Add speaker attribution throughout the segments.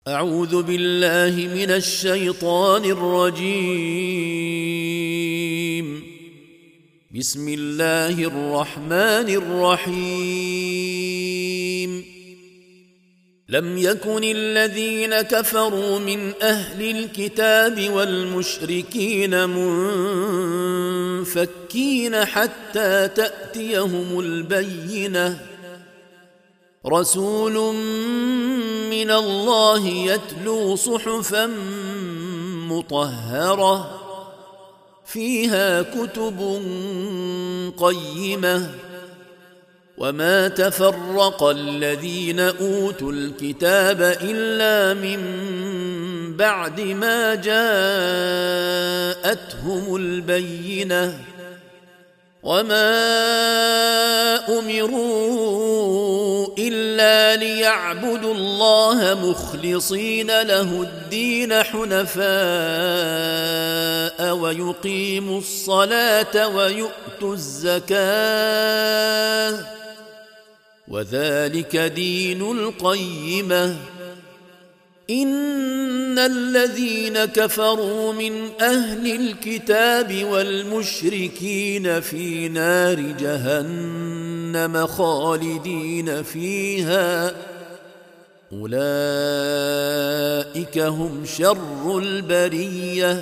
Speaker 1: أعوذ بالله من الشيطان الرجيم. بسم الله الرحمن الرحيم. لم يكن الذين كفروا من أهل الكتاب والمشركين منفكين حتى تأتيهم البينة. رسول من الله يتلو صحفا مطهرة فيها كتب قيمة. وما تفرق الذين أوتوا الكتاب إلا من بعد ما جاءتهم البينة. وما أمروا إلا ليعبدوا الله مخلصين له الدين حنفاء ويقيموا الصلاة ويؤتوا الزكاة وذلك دين القيمة. إن الذين كفروا من أهل الكتاب والمشركين في نار جهنم خالدين فيها أولئك هم شر البرية.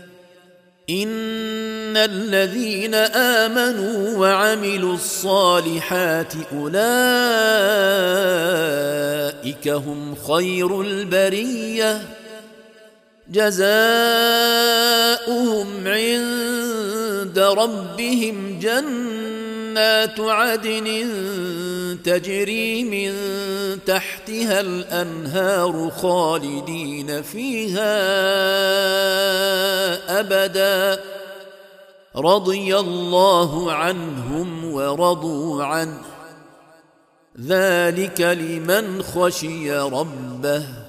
Speaker 1: إن الذين آمنوا وعملوا الصالحات أولئك هم خير البرية. جزاؤهم عند ربهم جنات عدن تجري من تحتها الأنهار خالدين فيها أبدا. رضي الله عنهم ورضوا عنه ذلك لمن خشي ربه.